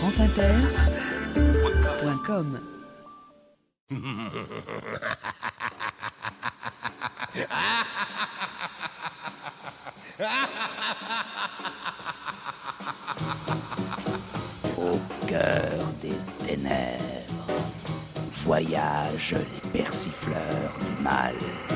franceinter.com. Au cœur des ténèbres, voyagent les persifleurs du mal.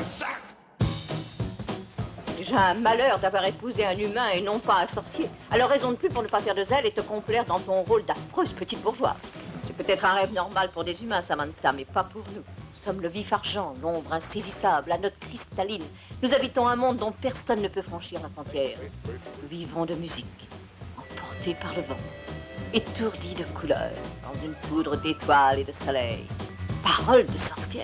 C'est déjà un malheur d'avoir épousé un humain et non pas un sorcier. Alors raison de plus pour ne pas faire de zèle et te complaire dans ton rôle d'affreuse petite bourgeoise. C'est peut-être un rêve normal pour des humains, Samantha, mais pas pour nous. Nous sommes le vif argent, l'ombre insaisissable, la note cristalline. Nous habitons un monde dont personne ne peut franchir la frontière. Nous vivons de musique, emportés par le vent, étourdis de couleurs, dans une poudre d'étoiles et de soleil. Paroles de sorcière.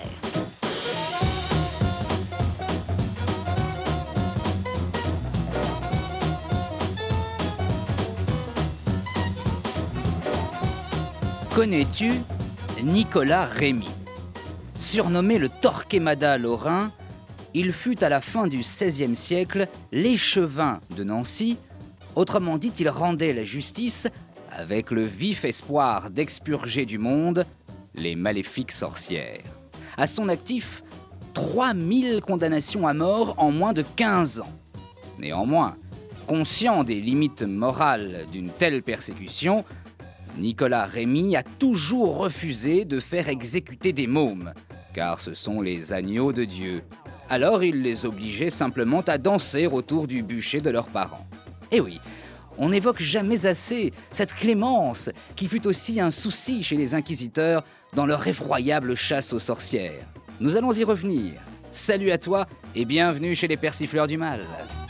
Connais-tu Nicolas Rémy? Surnommé le Torquemada lorrain, il fut à la fin du XVIe siècle l'échevin de Nancy. Autrement dit, il rendait la justice avec le vif espoir d'expurger du monde les maléfiques sorcières. À son actif, 3000 condamnations à mort en moins de 15 ans. Néanmoins, conscient des limites morales d'une telle persécution, Nicolas Rémy a toujours refusé de faire exécuter des mômes, car ce sont les agneaux de Dieu. Alors il les obligeait simplement à danser autour du bûcher de leurs parents. Et oui, on n'évoque jamais assez cette clémence qui fut aussi un souci chez les inquisiteurs dans leur effroyable chasse aux sorcières. Nous allons y revenir. Salut à toi et bienvenue chez les persifleurs du mal.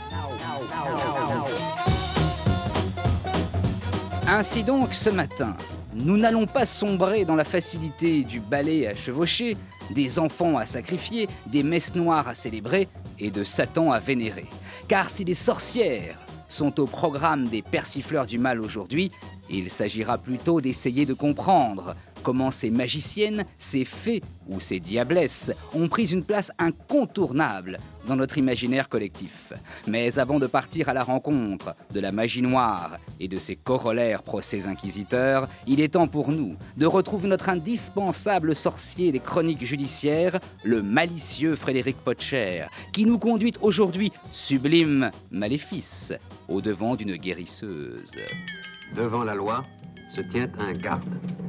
Ainsi donc, ce matin, nous n'allons pas sombrer dans la facilité du balai à chevaucher, des enfants à sacrifier, des messes noires à célébrer et de Satan à vénérer. Car si les sorcières sont au programme des persifleurs du mal aujourd'hui, il s'agira plutôt d'essayer de comprendre comment ces magiciennes, ces fées ou ces diablesses ont pris une place incontournable dans notre imaginaire collectif. Mais avant de partir à la rencontre de la magie noire et de ses corollaires procès inquisiteurs, il est temps pour nous de retrouver notre indispensable sorcier des chroniques judiciaires, le malicieux Frédéric Potcher, qui nous conduit aujourd'hui, sublime maléfice, au devant d'une guérisseuse. Devant la loi se tient un garde.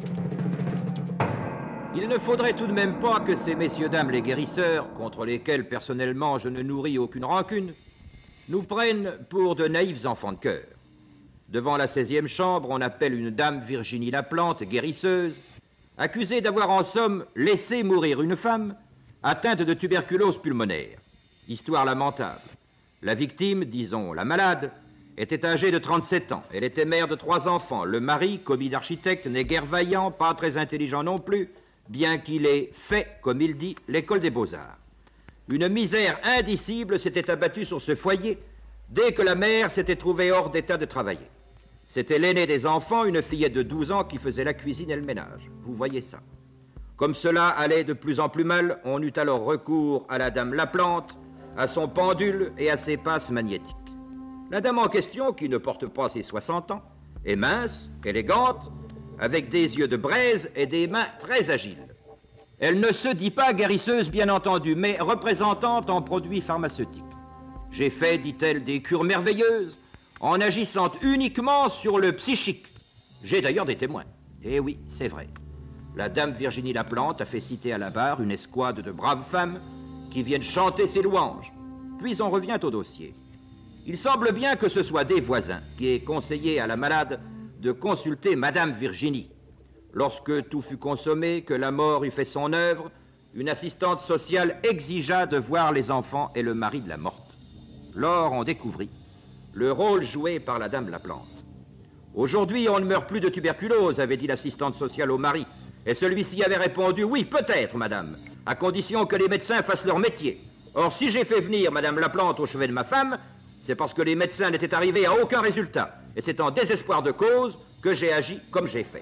Il ne faudrait tout de même pas que ces messieurs-dames les guérisseurs, contre lesquels personnellement je ne nourris aucune rancune, nous prennent pour de naïfs enfants de cœur. Devant la 16e chambre, on appelle une dame Virginie Laplante, guérisseuse, accusée d'avoir en somme laissé mourir une femme atteinte de tuberculose pulmonaire. Histoire lamentable. La victime, disons la malade, était âgée de 37 ans. Elle était mère de 3 enfants. Le mari, commis d'architecte, n'est guère vaillant, pas très intelligent non plus, bien qu'il ait fait, comme il dit, l'école des beaux-arts. Une misère indicible s'était abattue sur ce foyer dès que la mère s'était trouvée hors d'état de travailler. C'était l'aînée des enfants, une fillette de 12 ans, qui faisait la cuisine et le ménage. Vous voyez ça. Comme cela allait de plus en plus mal, on eut alors recours à la dame Laplante, à son pendule et à ses passes magnétiques. La dame en question, qui ne porte pas ses 60 ans, est mince, élégante, avec des yeux de braise et des mains très agiles. Elle ne se dit pas guérisseuse, bien entendu, mais représentante en produits pharmaceutiques. J'ai fait, dit-elle, des cures merveilleuses, en agissant uniquement sur le psychique. J'ai d'ailleurs des témoins. Eh oui, c'est vrai. La dame Virginie Laplante a fait citer à la barre une escouade de braves femmes qui viennent chanter ses louanges. Puis on revient au dossier. Il semble bien que ce soit des voisins qui aient conseillé à la malade de consulter Madame Virginie. Lorsque tout fut consommé, que la mort eut fait son œuvre, une assistante sociale exigea de voir les enfants et le mari de la morte. Lors, on découvrit le rôle joué par la dame Laplante. Aujourd'hui, on ne meurt plus de tuberculose, avait dit l'assistante sociale au mari. Et celui-ci avait répondu, oui, peut-être, madame, à condition que les médecins fassent leur métier. Or, si j'ai fait venir Madame Laplante au chevet de ma femme, c'est parce que les médecins n'étaient arrivés à aucun résultat. Et c'est en désespoir de cause que j'ai agi comme j'ai fait.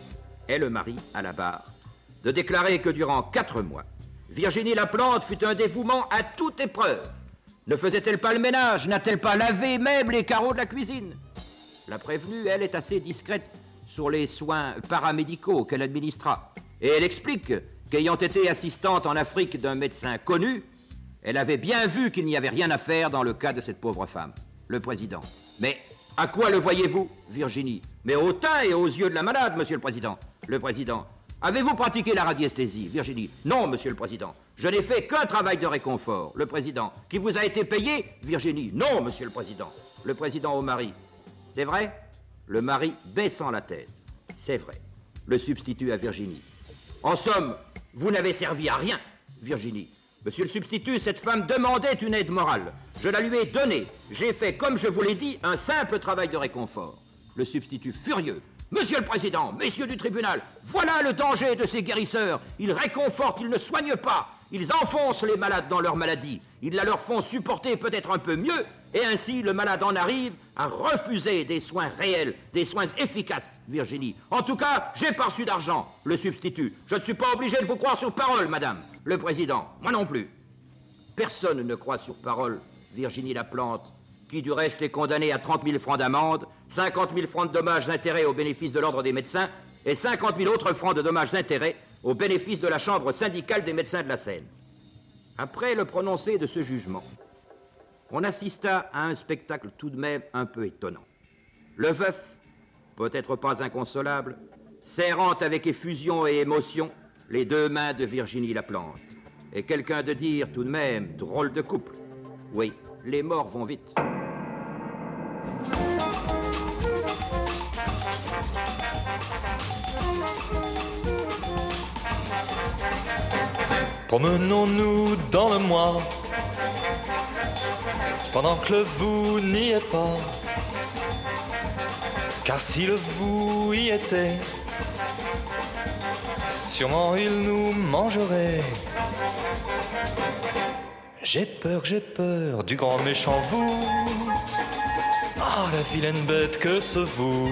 Et le mari, à la barre, de déclarer que durant 4 mois, Virginie Laplante fut un dévouement à toute épreuve. Ne faisait-elle pas le ménage? N'a-t-elle pas lavé même les carreaux de la cuisine? La prévenue, elle, est assez discrète sur les soins paramédicaux qu'elle administra. Et elle explique qu'ayant été assistante en Afrique d'un médecin connu, elle avait bien vu qu'il n'y avait rien à faire dans le cas de cette pauvre femme, le président. Mais à quoi le voyez-vous, Virginie? Mais au teint et aux yeux de la malade, monsieur le président. Le président. Avez-vous pratiqué la radiesthésie, Virginie? Non, monsieur le président. Je n'ai fait qu'un travail de réconfort. Le président. Qui vous a été payé, Virginie? Non, monsieur le président. Le président au mari. C'est vrai? Le mari baissant la tête. C'est vrai. Le substitut à Virginie. En somme, vous n'avez servi à rien, Virginie. Monsieur le substitut, cette femme demandait une aide morale. Je la lui ai donnée. J'ai fait, comme je vous l'ai dit, un simple travail de réconfort. Le substitut furieux. Monsieur le président, messieurs du tribunal, voilà le danger de ces guérisseurs. Ils réconfortent, ils ne soignent pas. Ils enfoncent les malades dans leur maladie. Ils la leur font supporter peut-être un peu mieux. Et ainsi, le malade en arrive à refuser des soins réels, des soins efficaces, Virginie. En tout cas, j'ai pas reçu d'argent, le substitut. Je ne suis pas obligé de vous croire sur parole, madame. Le président, moi non plus. Personne ne croit sur parole Virginie Laplante, qui du reste est condamnée à 30 000 francs d'amende, 50 000 francs de dommages-intérêts au bénéfice de l'ordre des médecins et 50 000 autres francs de dommages-intérêts au bénéfice de la chambre syndicale des médecins de la Seine. Après le prononcé de ce jugement, on assista à un spectacle tout de même un peu étonnant. Le veuf, peut-être pas inconsolable, serrant avec effusion et émotion les deux mains de Virginie Laplante. Et quelqu'un de dire tout de même, drôle de couple. Oui, les morts vont vite. Promenons-nous dans le mois, pendant que le vous n'y est pas. Car si le vous y était, sûrement il nous mangerait. J'ai peur du grand méchant vous. Ah, la vilaine bête que ce vous.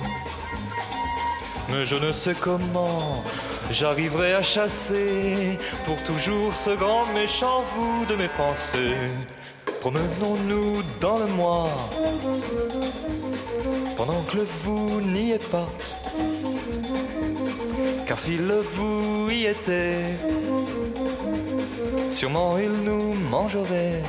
Mais je ne sais comment j'arriverai à chasser pour toujours ce grand méchant vous de mes pensées. Promenons-nous dans le mois, pendant que le vous n'y est pas. Car si le vous y était, sûrement il nous mangerait.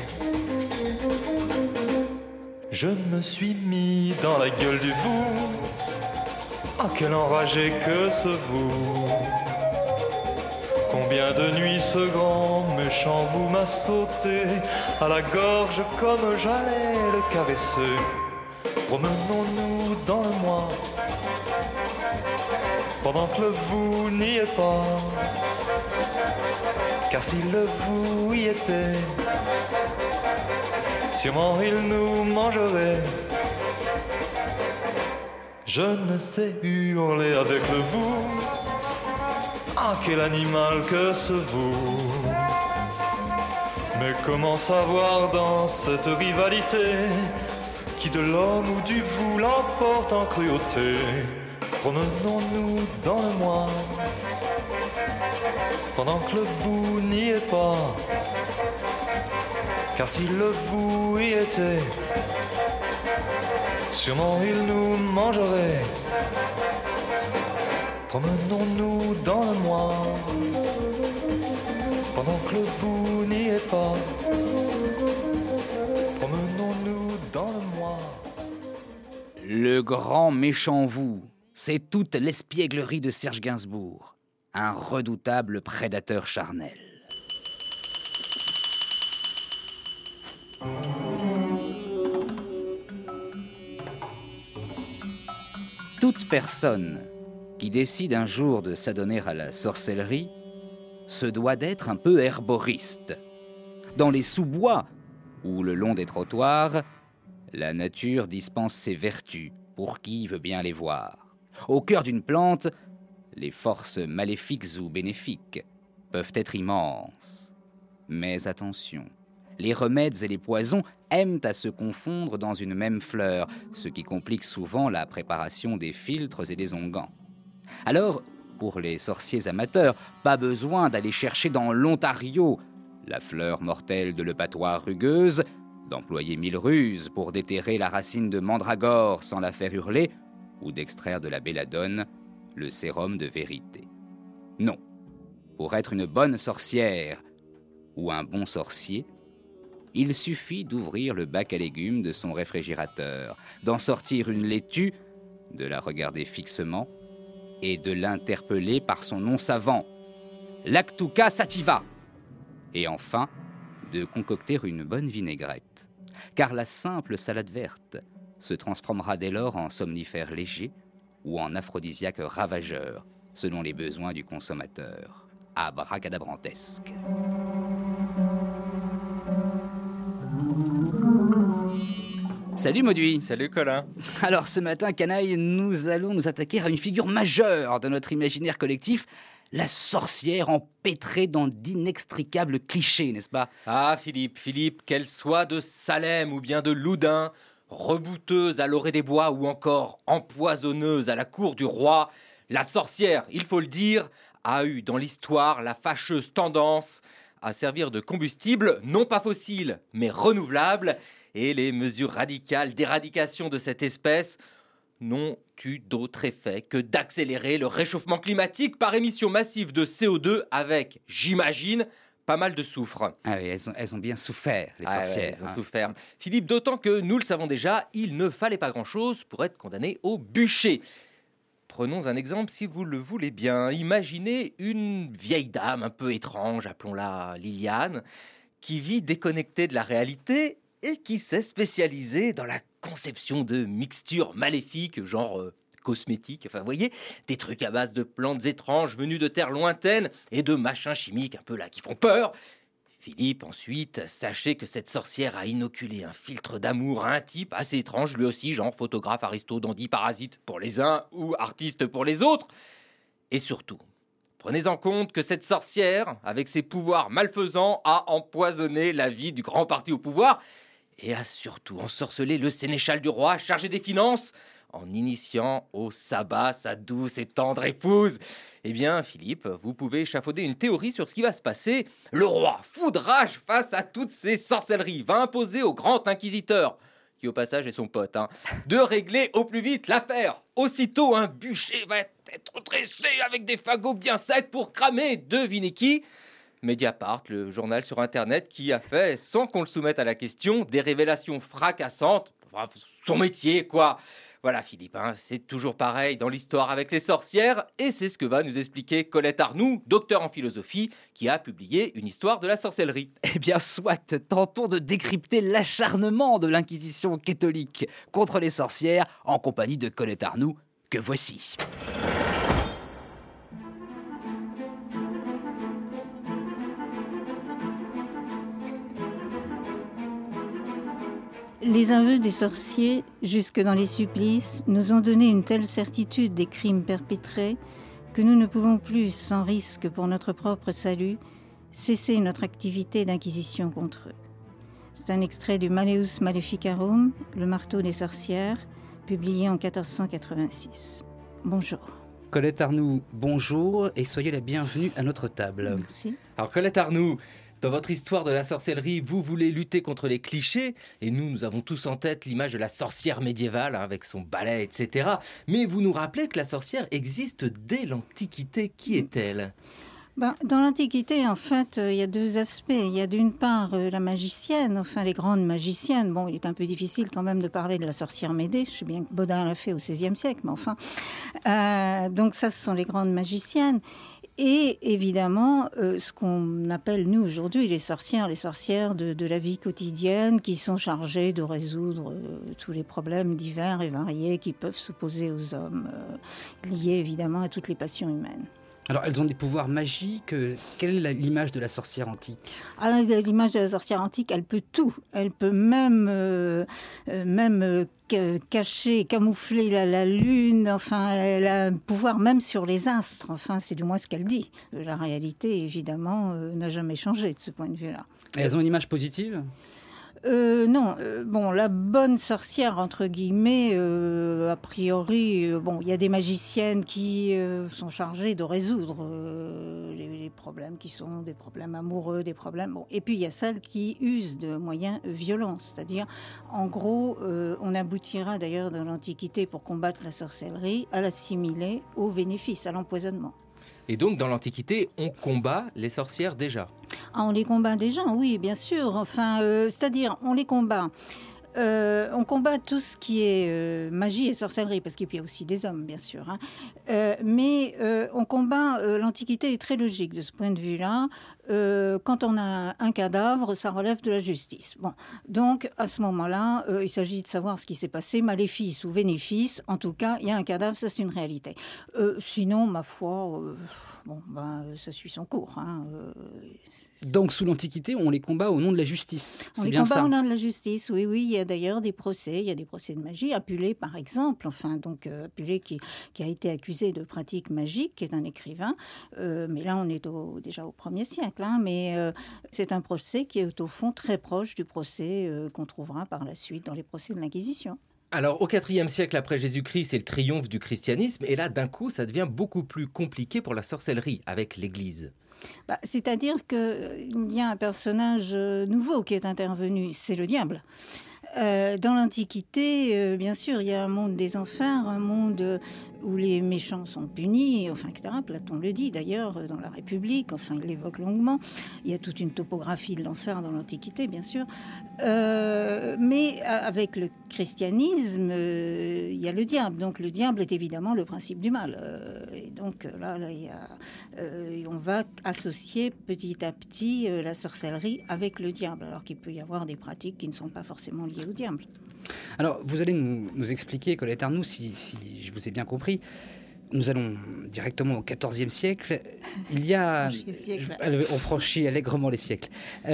Je me suis mis dans la gueule du vous. Oh, quel enragé que ce vous. Combien de nuits ce grand méchant vous m'a sauté à la gorge comme j'allais le caresser. Promenons-nous dans le mois, pendant que le vous n'y est pas. Car si le vous y était, sûrement il nous mangerait. Je ne sais hurler avec le vous. Ah, quel animal que ce vous. Mais comment savoir dans cette rivalité qui de l'homme ou du vous l'emporte en cruauté. Promenons-nous dans le mois, pendant que le vous n'y est pas. Car si le vous y était, sûrement il nous mangerait. Promenons-nous dans le mois, pendant que le vous n'y est pas. Promenons-nous dans le mois. Le grand méchant vous, c'est toute l'espièglerie de Serge Gainsbourg, un redoutable prédateur charnel. Toute personne qui décide un jour de s'adonner à la sorcellerie se doit d'être un peu herboriste. Dans les sous-bois ou le long des trottoirs, la nature dispense ses vertus pour qui veut bien les voir. Au cœur d'une plante, les forces maléfiques ou bénéfiques peuvent être immenses. Mais attention, les remèdes et les poisons aiment à se confondre dans une même fleur, ce qui complique souvent la préparation des filtres et des onguents. Alors, pour les sorciers amateurs, pas besoin d'aller chercher dans l'Ontario la fleur mortelle de l'eupatoire rugueuse, d'employer 1000 ruses pour déterrer la racine de mandragore sans la faire hurler, ou d'extraire de la belladone le sérum de vérité. Non. Pour être une bonne sorcière ou un bon sorcier, il suffit d'ouvrir le bac à légumes de son réfrigérateur, d'en sortir une laitue, de la regarder fixement et de l'interpeller par son nom savant. Lactuca sativa. Et enfin, de concocter une bonne vinaigrette. Car la simple salade verte se transformera dès lors en somnifère léger ou en aphrodisiaque ravageur, selon les besoins du consommateur. Abracadabrantesque. Salut Mauduit. Salut Colin. Alors ce matin, Canaille, nous allons nous attaquer à une figure majeure de notre imaginaire collectif, la sorcière empêtrée dans d'inextricables clichés, n'est-ce pas ? Ah Philippe, qu'elle soit de Salem ou bien de Loudun, rebouteuse à l'orée des bois ou encore empoisonneuse à la cour du roi, la sorcière, il faut le dire, a eu dans l'histoire la fâcheuse tendance à servir de combustible non pas fossile mais renouvelable. Et les mesures radicales d'éradication de cette espèce n'ont eu d'autre effet que d'accélérer le réchauffement climatique par émission massive de CO2 avec, j'imagine, pas mal de soufre. Ah oui, elles ont bien souffert, les sorcières. Ouais, elles ont souffert. Philippe, d'autant que, nous le savons déjà, il ne fallait pas grand-chose pour être condamné au bûcher. Prenons un exemple si vous le voulez bien. Imaginez une vieille dame un peu étrange, appelons-la Liliane, qui vit déconnectée de la réalité et qui s'est spécialisée dans la conception de mixtures maléfiques, genre cosmétiques, enfin vous voyez, des trucs à base de plantes étranges venues de terres lointaines et de machins chimiques un peu là qui font peur. Philippe, ensuite, sachez que cette sorcière a inoculé un filtre d'amour à un type assez étrange, lui aussi, genre photographe, aristo, dandy, parasite pour les uns ou artiste pour les autres. Et surtout, prenez en compte que cette sorcière, avec ses pouvoirs malfaisants, a empoisonné la vie du grand parti au pouvoir et a surtout ensorcelé le sénéchal du roi chargé des finances en initiant au sabbat sa douce et tendre épouse. Eh bien, Philippe, vous pouvez échafauder une théorie sur ce qui va se passer. Le roi, fou de rage face à toutes ces sorcelleries, va imposer au grand inquisiteur, qui au passage est son pote, de régler au plus vite l'affaire. Aussitôt, un bûcher va être dressé avec des fagots bien secs pour cramer, devinez qui ? Mediapart, le journal sur Internet qui a fait, sans qu'on le soumette à la question, des révélations fracassantes. Enfin, son métier, quoi. Voilà, Philippe, c'est toujours pareil dans l'histoire avec les sorcières, et c'est ce que va nous expliquer Colette Arnoux, docteur en philosophie, qui a publié une histoire de la sorcellerie. Eh bien, soit, tentons de décrypter l'acharnement de l'Inquisition catholique contre les sorcières en compagnie de Colette Arnoux, que voici. Les aveux des sorciers, jusque dans les supplices, nous ont donné une telle certitude des crimes perpétrés que nous ne pouvons plus, sans risque pour notre propre salut, cesser notre activité d'inquisition contre eux. C'est un extrait du Malleus Maleficarum, le marteau des sorcières, publié en 1486. Bonjour. Colette Arnoux, bonjour et soyez la bienvenue à notre table. Merci. Alors Colette Arnoux, dans votre histoire de la sorcellerie, vous voulez lutter contre les clichés, et nous avons tous en tête l'image de la sorcière médiévale, avec son balai, etc. Mais vous nous rappelez que la sorcière existe dès l'Antiquité. Qui est-elle ? Dans l'Antiquité, en fait, il y a deux aspects. Il y a d'une part la magicienne, enfin les grandes magiciennes. Bon, il est un peu difficile quand même de parler de la sorcière Médée. Je sais bien que Baudin l'a fait au XVIe siècle, mais enfin. Donc ça, ce sont les grandes magiciennes. Et évidemment, ce qu'on appelle, nous, aujourd'hui, les sorcières de la vie quotidienne qui sont chargées de résoudre tous les problèmes divers et variés qui peuvent s'opposer aux hommes, liés évidemment à toutes les passions humaines. Alors, elles ont des pouvoirs magiques. Quelle est l'image de la sorcière antique ? L'image de la sorcière antique, elle peut tout. Elle peut même cacher, camoufler la lune. Enfin, elle a un pouvoir même sur les astres. Enfin, c'est du moins ce qu'elle dit. La réalité, évidemment, n'a jamais changé de ce point de vue-là. Et elles ont une image positive ? Non, bon, la bonne sorcière, entre guillemets, a priori, il y a des magiciennes qui sont chargées de résoudre les problèmes qui sont des problèmes amoureux, des problèmes... Bon. Et puis, il y a celles qui usent de moyens violents, c'est-à-dire, en gros, on aboutira d'ailleurs dans l'Antiquité pour combattre la sorcellerie à l'assimiler au bénéfice, à l'empoisonnement. Et donc, dans l'Antiquité, on combat les sorcières déjà. Ah, on les combat déjà, oui, bien sûr. Enfin, c'est-à-dire, on les combat. On combat tout ce qui est magie et sorcellerie, parce qu'il y a aussi des hommes, bien sûr. Hein. Mais on combat... L'Antiquité est très logique de ce point de vue-là. Quand on a un cadavre, ça relève de la justice. Bon, donc, à ce moment-là, il s'agit de savoir ce qui s'est passé, maléfice ou bénéfice. En tout cas, il y a un cadavre, ça c'est une réalité. Sinon, ma foi... ça suit son cours. Hein. Donc, sous l'Antiquité, on les combat au nom de la justice. On les combat au nom de la justice, oui. Il y a d'ailleurs des procès. Il y a des procès de magie. Apulée, par exemple. Apulée qui a été accusé de pratiques magiques, qui est un écrivain. Mais là, on est déjà au 1er siècle. Hein. Mais c'est un procès qui est au fond très proche du procès qu'on trouvera par la suite dans les procès de l'Inquisition. Alors, au IVe siècle après Jésus-Christ, c'est le triomphe du christianisme. Et là, d'un coup, ça devient beaucoup plus compliqué pour la sorcellerie avec l'Église. C'est-à-dire qu'il y a un personnage nouveau qui est intervenu, c'est le diable. Dans l'Antiquité, bien sûr, il y a un monde des enfers, un monde où les méchants sont punis, etc. Platon le dit d'ailleurs dans la République, il l'évoque longuement. Il y a toute une topographie de l'enfer dans l'Antiquité, bien sûr. Mais avec le christianisme, il y a le diable. Donc le diable est évidemment le principe du mal. Et donc là on va associer petit à petit la sorcellerie avec le diable, alors qu'il peut y avoir des pratiques qui ne sont pas forcément liées au diable. Alors, vous allez nous expliquer, Colette Arnoux, si je vous ai bien compris. Nous allons directement au XIVe siècle. Il y a... On franchit allègrement les siècles.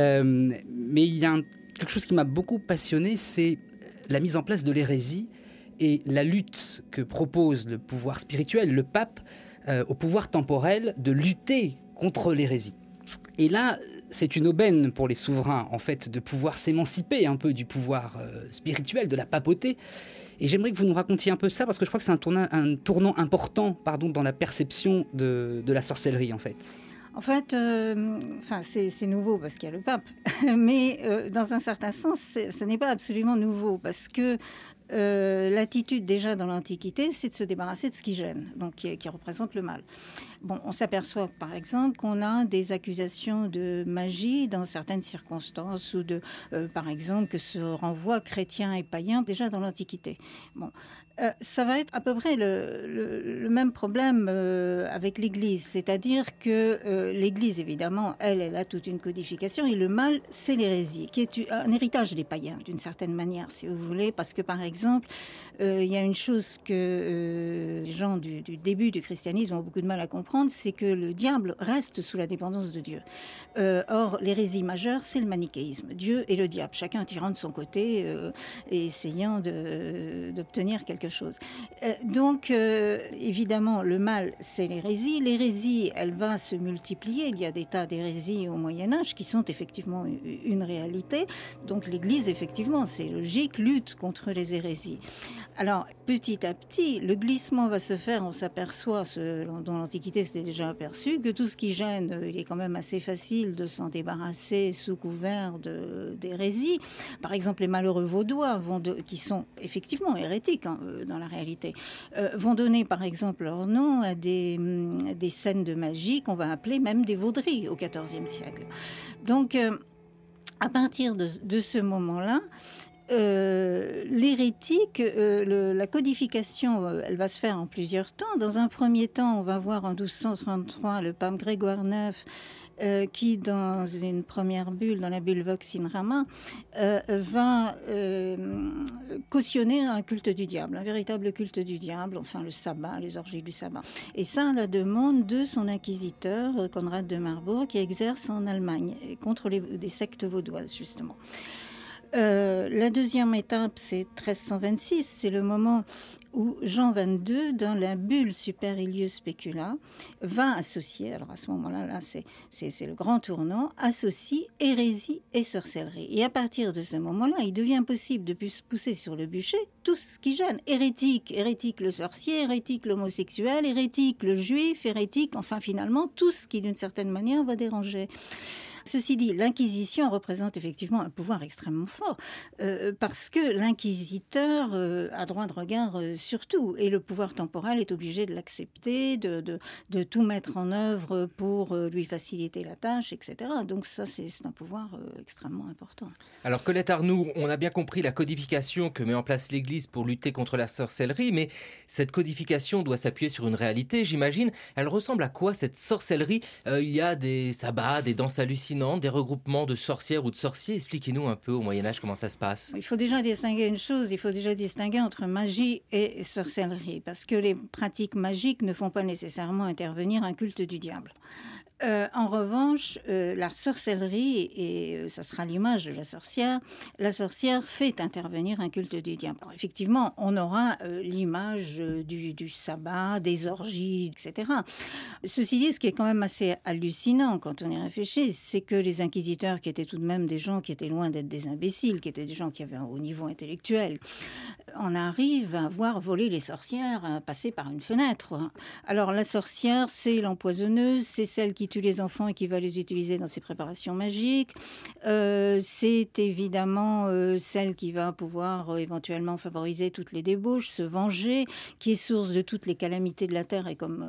Mais il y a quelque chose qui m'a beaucoup passionné, c'est la mise en place de l'hérésie et la lutte que propose le pouvoir spirituel, le pape, au pouvoir temporel, de lutter contre l'hérésie. Et là, c'est une aubaine pour les souverains, en fait, de pouvoir s'émanciper un peu du pouvoir spirituel, de la papauté. Et j'aimerais que vous nous racontiez un peu ça, parce que je crois que c'est un tournant important, dans la perception de la sorcellerie, en fait. En fait, c'est nouveau parce qu'il y a le pape. Mais dans un certain sens, ce n'est pas absolument nouveau, parce que l'attitude déjà dans l'Antiquité, c'est de se débarrasser de ce qui gêne, donc qui représente le mal. Bon, on s'aperçoit par exemple qu'on a des accusations de magie dans certaines circonstances, ou par exemple que se renvoient chrétiens et païens déjà dans l'Antiquité. Bon, ça va être à peu près le même problème avec l'Église, c'est-à-dire que l'Église, évidemment, elle a toute une codification, et le mal, c'est l'hérésie, qui est un héritage des païens, d'une certaine manière, si vous voulez, parce que, par exemple, il y a une chose que les gens du début du christianisme ont beaucoup de mal à comprendre, c'est que le diable reste sous la dépendance de Dieu. Or, l'hérésie majeure, c'est le manichéisme, Dieu et le diable, chacun tirant de son côté et essayant d'obtenir quelque chose. Donc, évidemment, le mal, c'est l'hérésie. L'hérésie, elle va se multiplier. Il y a des tas d'hérésies au Moyen-Âge qui sont effectivement une réalité. Donc, l'Église, effectivement, c'est logique, lutte contre les hérésies. Alors, petit à petit, le glissement va se faire. On s'aperçoit, dans l'Antiquité, c'était déjà aperçu, que tout ce qui gêne, il est quand même assez facile de s'en débarrasser sous couvert d'hérésie. Par exemple, les malheureux vaudois, qui sont effectivement hérétiques, dans la réalité, vont donner par exemple leur nom à des scènes de magie qu'on va appeler même des vauderies au XIVe siècle. Donc, à partir de ce moment-là, l'hérétique, la codification, elle va se faire en plusieurs temps. Dans un premier temps, on va voir en 1233 le pape Grégoire IX qui, dans une première bulle, dans la bulle Vox in Rama, va cautionner un culte du diable, un véritable culte du diable, le sabbat, les orgies du sabbat. Et ça, à la demande de son inquisiteur, Conrad de Marbourg, qui exerce en Allemagne contre des sectes vaudoises, justement. La deuxième étape, c'est 1326, c'est le moment où Jean XXII, dans la bulle Super Ilius Specula, va associer, alors à ce moment-là, c'est le grand tournant, associe hérésie et sorcellerie. Et à partir de ce moment-là, il devient possible de pousser sur le bûcher tout ce qui gêne. Hérétique le sorcier, hérétique l'homosexuel, hérétique le juif, hérétique, enfin finalement, tout ce qui d'une certaine manière va déranger. Ceci dit, l'Inquisition représente effectivement un pouvoir extrêmement fort, parce que l'inquisiteur a droit de regard sur tout, et le pouvoir temporel est obligé de l'accepter, de tout mettre en œuvre pour lui faciliter la tâche, etc. Donc ça, c'est un pouvoir extrêmement important. Alors Colette Arnoult, on a bien compris la codification que met en place l'Église pour lutter contre la sorcellerie, mais cette codification doit s'appuyer sur une réalité, j'imagine. Elle ressemble à quoi, cette sorcellerie ? Il y a des sabbats, des danses hallucinantes, des regroupements de sorcières ou de sorciers. Expliquez-nous un peu au Moyen-Âge comment ça se passe. Il faut déjà distinguer une chose, il faut déjà distinguer entre magie et sorcellerie, parce que les pratiques magiques ne font pas nécessairement intervenir un culte du diable. En revanche, la sorcellerie, et ça sera l'image de la sorcière fait intervenir un culte du diable. Alors, effectivement, on aura l'image du sabbat, des orgies, etc. Ceci dit, ce qui est quand même assez hallucinant quand on y réfléchit, c'est que les inquisiteurs, qui étaient tout de même des gens qui étaient loin d'être des imbéciles, qui étaient des gens qui avaient un haut niveau intellectuel, on arrive à voir voler les sorcières, à passer par une fenêtre. Alors la sorcière, c'est l'empoisonneuse, c'est celle qui tue les enfants et qui va les utiliser dans ses préparations magiques. C'est évidemment celle qui va pouvoir éventuellement favoriser toutes les débauches, se venger, qui est source de toutes les calamités de la terre. Et comme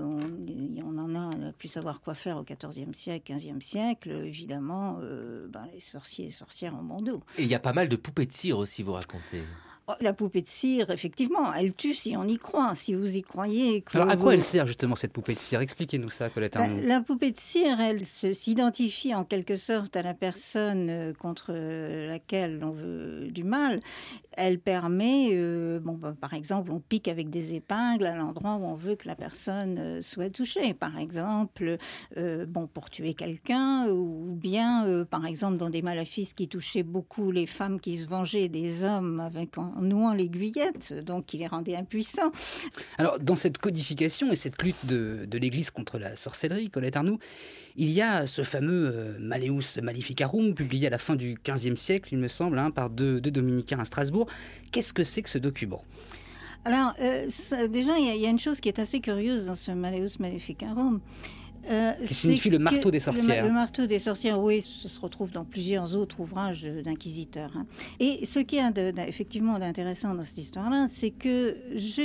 on en a pu savoir quoi faire au XIVe siècle, XVe siècle, évidemment, les sorciers et sorcières ont bon dos. Et il y a pas mal de poupées de cire aussi, vous racontez. La poupée de cire, effectivement, elle tue si on y croit, si vous y croyez. Alors, à quoi elle sert justement cette poupée de cire ? Expliquez-nous ça, Colette Arnoult. La poupée de cire, elle s'identifie en quelque sorte à la personne contre laquelle on veut du mal. Elle permet, par exemple, on pique avec des épingles à l'endroit où on veut que la personne soit touchée. Par exemple, pour tuer quelqu'un, ou bien, par exemple, dans des maléfices qui touchaient beaucoup les femmes qui se vengeaient des hommes en nouant l'aiguillette, donc qui les rendait impuissants. Alors, dans cette codification et cette lutte de l'Église contre la sorcellerie, Colette Arnoult, il y a ce fameux Malleus Maleficarum, publié à la fin du XVe siècle, il me semble, par deux dominicains à Strasbourg. Qu'est-ce que c'est que ce document ? Alors, déjà, il y a une chose qui est assez curieuse dans ce Malleus Maleficarum. Qui signifie le marteau des sorcières. Le marteau des sorcières, oui, ça se retrouve dans plusieurs autres ouvrages d'inquisiteurs. Et ce qui est effectivement d'intéressant dans cette histoire-là, c'est que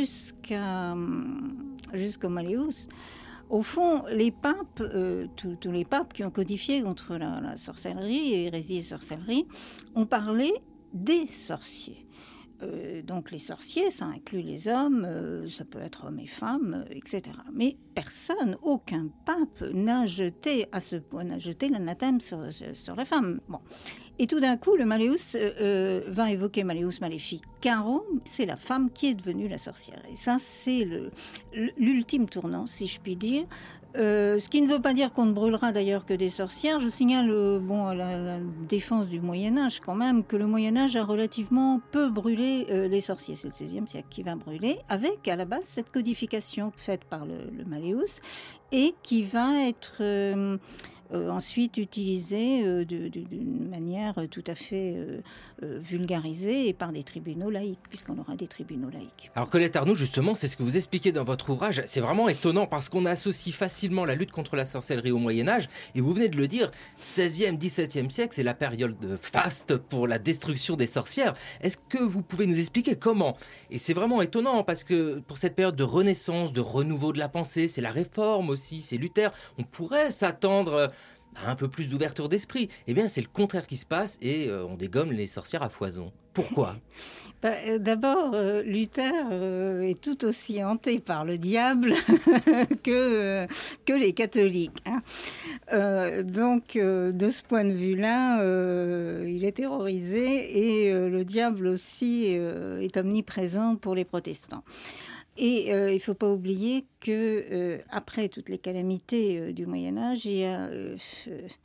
jusqu'au Malleus, au fond, les papes, tous les papes qui ont codifié contre la sorcellerie, hérésie et sorcellerie, ont parlé des sorciers. Donc les sorciers, ça inclut les hommes, ça peut être hommes et femmes, etc. Mais personne, aucun pape n'a jeté l'anathème sur les femmes. Bon. Et tout d'un coup, le Malleus va évoquer Malleus Maleficarum, c'est la femme qui est devenue la sorcière. Et ça, c'est l'ultime tournant, si je puis dire. Ce qui ne veut pas dire qu'on ne brûlera d'ailleurs que des sorcières. Je signale à la défense du Moyen-Âge quand même que le Moyen-Âge a relativement peu brûlé les sorciers. C'est le XVIe siècle qui va brûler, avec à la base cette codification faite par le Malleus et qui va être ensuite utilisée d'une manière tout à fait vulgarisée et par des tribunaux laïcs, puisqu'on aura des tribunaux laïcs. Alors Colette Arnoult, justement, c'est ce que vous expliquez dans votre ouvrage. C'est vraiment étonnant parce qu'on associe facilement la lutte contre la sorcellerie au Moyen-Âge. Et vous venez de le dire, 16e, 17e siècle, c'est la période faste pour la destruction des sorcières. Est-ce que vous pouvez nous expliquer comment ? Et c'est vraiment étonnant parce que pour cette période de renaissance, de renouveau de la pensée, c'est la réforme aussi, c'est Luther. On pourrait s'attendre à un peu plus d'ouverture d'esprit. Eh bien, c'est le contraire qui se passe et on dégomme les sorcières à foison. Pourquoi ? D'abord, Luther est tout aussi hanté par le diable que les catholiques. Donc, de ce point de vue-là, il est terrorisé et le diable aussi est omniprésent pour les protestants. Et il ne faut pas oublier que après toutes les calamités du Moyen-Âge, il y a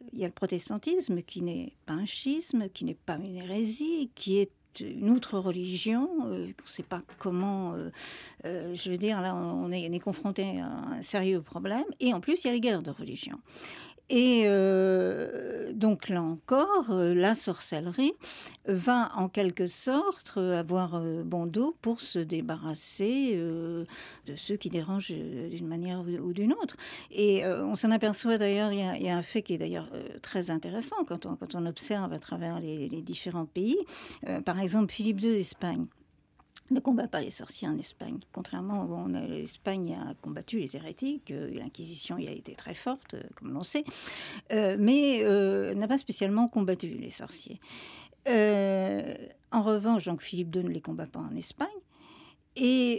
il y a le protestantisme qui n'est pas un schisme, qui n'est pas une hérésie, qui est une autre religion, qu'on ne sait pas comment, je veux dire, là on est confronté à un sérieux problème, et en plus il y a les guerres de religion. Et donc là encore, la sorcellerie va en quelque sorte avoir bon dos pour se débarrasser de ceux qui dérangent d'une manière ou d'une autre. Et on s'en aperçoit d'ailleurs, il y a un fait qui est d'ailleurs très intéressant quand on observe à travers les différents pays. Par exemple, Philippe II d'Espagne ne combat pas les sorciers en Espagne. Contrairement, l'Espagne a combattu les hérétiques, l'Inquisition y a été très forte, comme l'on sait, mais n'a pas spécialement combattu les sorciers. En revanche, donc, Philippe II ne les combat pas en Espagne. Et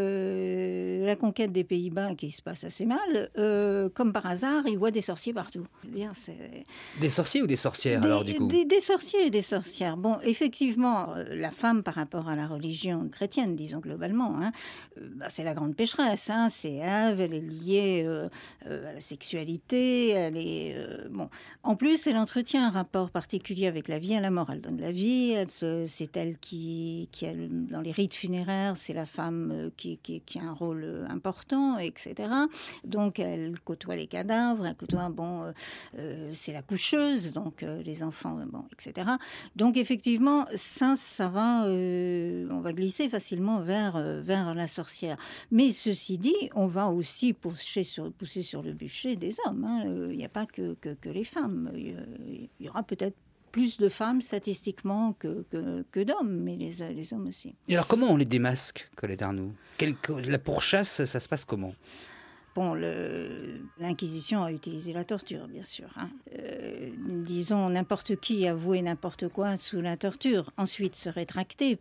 la conquête des Pays-Bas, qui se passe assez mal, comme par hasard, il voit des sorciers partout. Des sorciers ou des sorcières, alors, du coup ? Des sorciers et des sorcières. Bon, effectivement, la femme, par rapport à la religion chrétienne, disons globalement, c'est la grande pécheresse. C'est Ève, elle est liée à la sexualité, elle est... bon. En plus, elle entretient un rapport particulier avec la vie et la mort. Elle donne la vie, c'est elle qui dans les rites funéraires, c'est la femme qui a un rôle important, etc. Donc, elle côtoie les cadavres, elle côtoie, c'est la coucheuse, donc les enfants, etc. Donc, effectivement, ça va, on va glisser facilement vers la sorcière. Mais ceci dit, on va aussi pousser sur le bûcher des hommes. Il n'y a pas que les femmes. Il y aura peut-être plus de femmes statistiquement que d'hommes, mais les hommes aussi. Et alors comment on les démasque, Colette Arnoult ? La pourchasse, ça se passe comment ? Bon, l'Inquisition a utilisé la torture, bien sûr. Disons, n'importe qui avouait n'importe quoi sous la torture, ensuite se rétracter.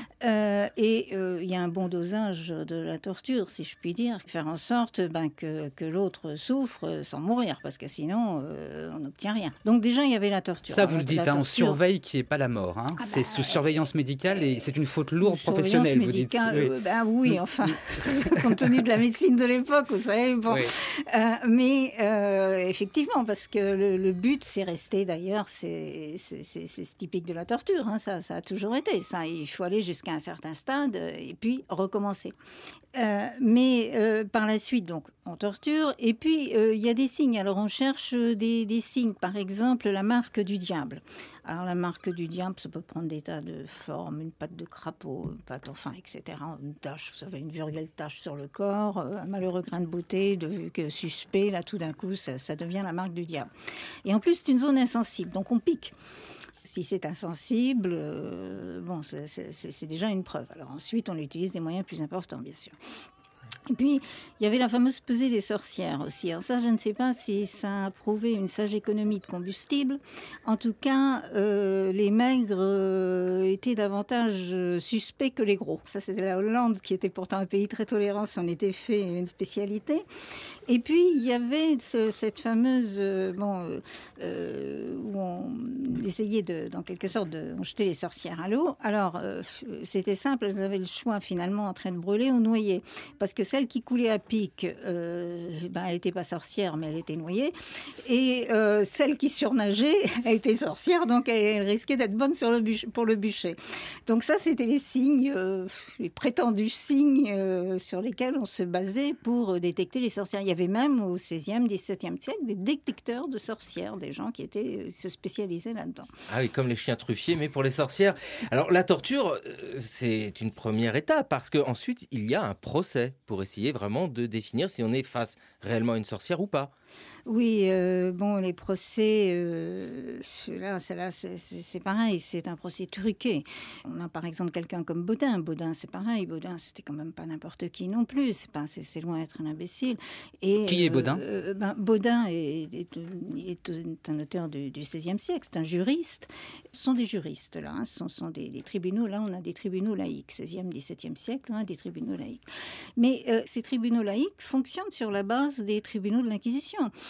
Et il y a un bon dosage de la torture, si je puis dire. Faire en sorte que l'autre souffre sans mourir, parce que sinon, on n'obtient rien. Donc déjà, il y avait la torture. Ça, vous le dites, on surveille qu'il n'y ait pas la mort. C'est sous surveillance médicale et c'est une faute lourde professionnelle, vous dites. Oui, enfin, compte tenu de la médecine de l'époque, vous savez. Bon. Oui. Mais effectivement, parce que le but, c'est resté d'ailleurs, c'est typique de la torture, ça a toujours été ça. Il faut aller jusqu'à un certain stade et puis recommencer. Mais par la suite, donc, on torture. Et puis, il y a des signes. Alors, on cherche des signes. Par exemple, la marque du diable. Alors, la marque du diable, ça peut prendre des tas de formes. Une patte de crapaud, une patte, etc. Une tache, vous savez, une virgule tache sur le corps. Un malheureux grain de beauté, suspect. Là, tout d'un coup, ça devient la marque du diable. Et en plus, c'est une zone insensible. Donc, on pique. Si c'est insensible, c'est déjà une preuve. Alors ensuite, on utilise des moyens plus importants, bien sûr. Et puis, il y avait la fameuse pesée des sorcières aussi. Alors ça, je ne sais pas si ça a prouvé une sage économie de combustible. En tout cas, les maigres étaient davantage suspects que les gros. Ça, c'était la Hollande, qui était pourtant un pays très tolérant, s'en était fait une spécialité. Et puis, il y avait cette fameuse... où on essayait, dans quelque sorte, de jeter les sorcières à l'eau. Alors, c'était simple, elles avaient le choix, finalement, entre être brûlées ou noyées. Parce que celle qui coulait à pic, elle n'était pas sorcière, mais elle était noyée. Et celle qui surnageait, elle était sorcière, donc elle risquait d'être bonne pour le bûcher. Donc ça, c'était les signes, les prétendus signes sur lesquels on se basait pour détecter les sorcières. Il y avait même au XVIe, XVIIe siècle des détecteurs de sorcières, des gens qui se spécialisaient là-dedans. Ah oui, comme les chiens truffiers, mais pour les sorcières. Alors la torture, c'est une première étape, parce qu'ensuite, il y a un procès pour essayer vraiment de définir si on est face réellement à une sorcière ou pas. Oui, les procès, là, c'est pareil, c'est un procès truqué. On a par exemple quelqu'un comme Bodin. Bodin, c'est pareil. Bodin, c'était quand même pas n'importe qui non plus. C'est loin d'être un imbécile. Et, qui est Bodin ? Bodin est un auteur du XVIe siècle. C'est un juriste. Ce sont des juristes, là. Ce sont des tribunaux. Là, on a des tribunaux laïques. XVIe, XVIIe siècle, des tribunaux laïques. Mais ces tribunaux laïques fonctionnent sur la base des tribunaux de l'Inquisition.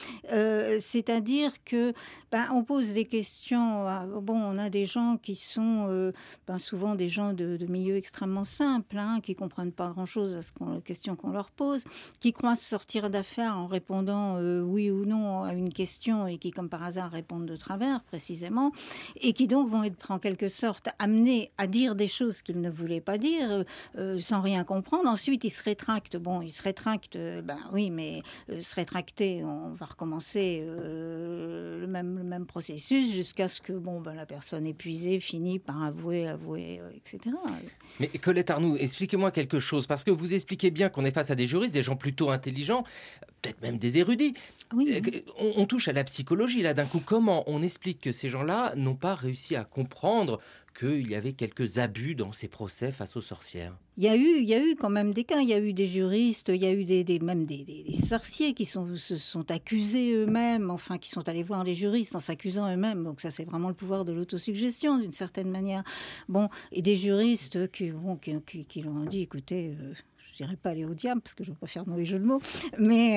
C'est-à-dire que on pose des questions. On a des gens qui sont souvent des gens de milieux extrêmement simples, qui comprennent pas grand-chose aux questions qu'on leur pose, qui croient sortir d'affaire en répondant oui ou non à une question et qui, comme par hasard, répondent de travers, précisément, et qui donc vont être en quelque sorte amenés à dire des choses qu'ils ne voulaient pas dire, sans rien comprendre. Ensuite, ils se rétractent. Oui, mais se rétracter, on va recommencer le même processus jusqu'à ce que la personne épuisée finit par avouer, etc. Mais Colette Arnoult, expliquez-moi quelque chose, parce que vous expliquez bien qu'on est face à des juristes, des gens plutôt intelligents, peut-être même des érudits. Oui. On touche à la psychologie, là, d'un coup. Comment on explique que ces gens-là n'ont pas réussi à comprendre qu'il y avait quelques abus dans ces procès face aux sorcières? Il y a eu quand même des cas. Il y a eu des juristes, il y a eu même des sorciers qui se sont accusés eux-mêmes, qui sont allés voir les juristes en s'accusant eux-mêmes. Donc ça, c'est vraiment le pouvoir de l'autosuggestion, d'une certaine manière. Et des juristes qui leur ont dit, écoutez... je dirais pas aller au diable parce que je veux pas faire de mauvais jeu de mots, mais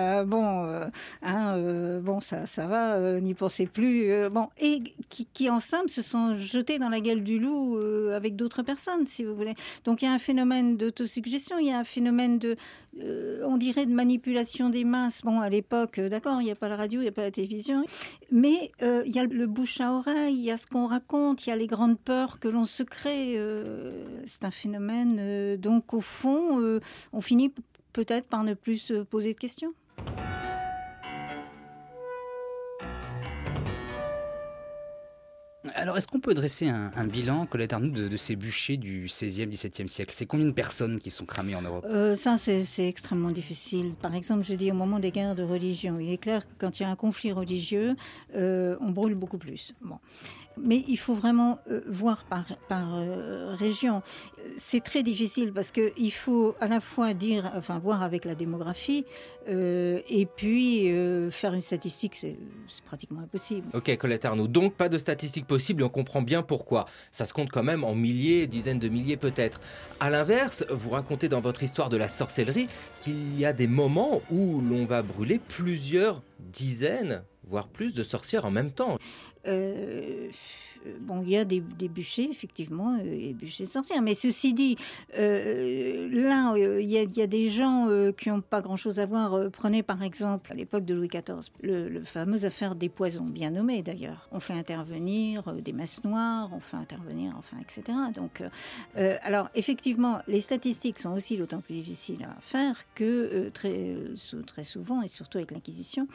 ça va, n'y pensez plus. Et qui en somme se sont jetés dans la gueule du loup avec d'autres personnes, si vous voulez. Donc il y a un phénomène d'autosuggestion, il y a un phénomène on dirait de manipulation des masses. À l'époque, d'accord, il n'y a pas la radio, il n'y a pas la télévision, mais il y a le bouche à oreille, il y a ce qu'on raconte, il y a les grandes peurs que l'on se crée. C'est un phénomène, donc au fond, on finit peut-être par ne plus se poser de questions. Alors, est-ce qu'on peut dresser un bilan, Colette Arnoult, de ces bûchers du XVIe, XVIIe siècle? C'est combien de personnes qui sont cramées en Europe? Ça, c'est extrêmement difficile. Par exemple, je dis au moment des guerres de religion, il est clair que quand il y a un conflit religieux, on brûle beaucoup plus. Mais il faut vraiment voir par région. C'est très difficile parce qu'il faut à la fois voir avec la démographie et puis faire une statistique, c'est pratiquement impossible. Ok, Colette Arnoult, donc pas de statistique possible et on comprend bien pourquoi. Ça se compte quand même en milliers, dizaines de milliers peut-être. À l'inverse, vous racontez dans votre histoire de la sorcellerie qu'il y a des moments où l'on va brûler plusieurs dizaines, voire plus de sorcières en même temps. Il y a des bûchers, effectivement, et bûchers de sorcières. Mais ceci dit, il y a des gens qui n'ont pas grand-chose à voir. Prenez par exemple, à l'époque de Louis XIV, le fameuse affaire des poisons, bien nommée d'ailleurs. On fait intervenir des messes noires, etc. Donc, alors, effectivement, les statistiques sont aussi d'autant plus difficiles à faire que très souvent, et surtout avec l'Inquisition,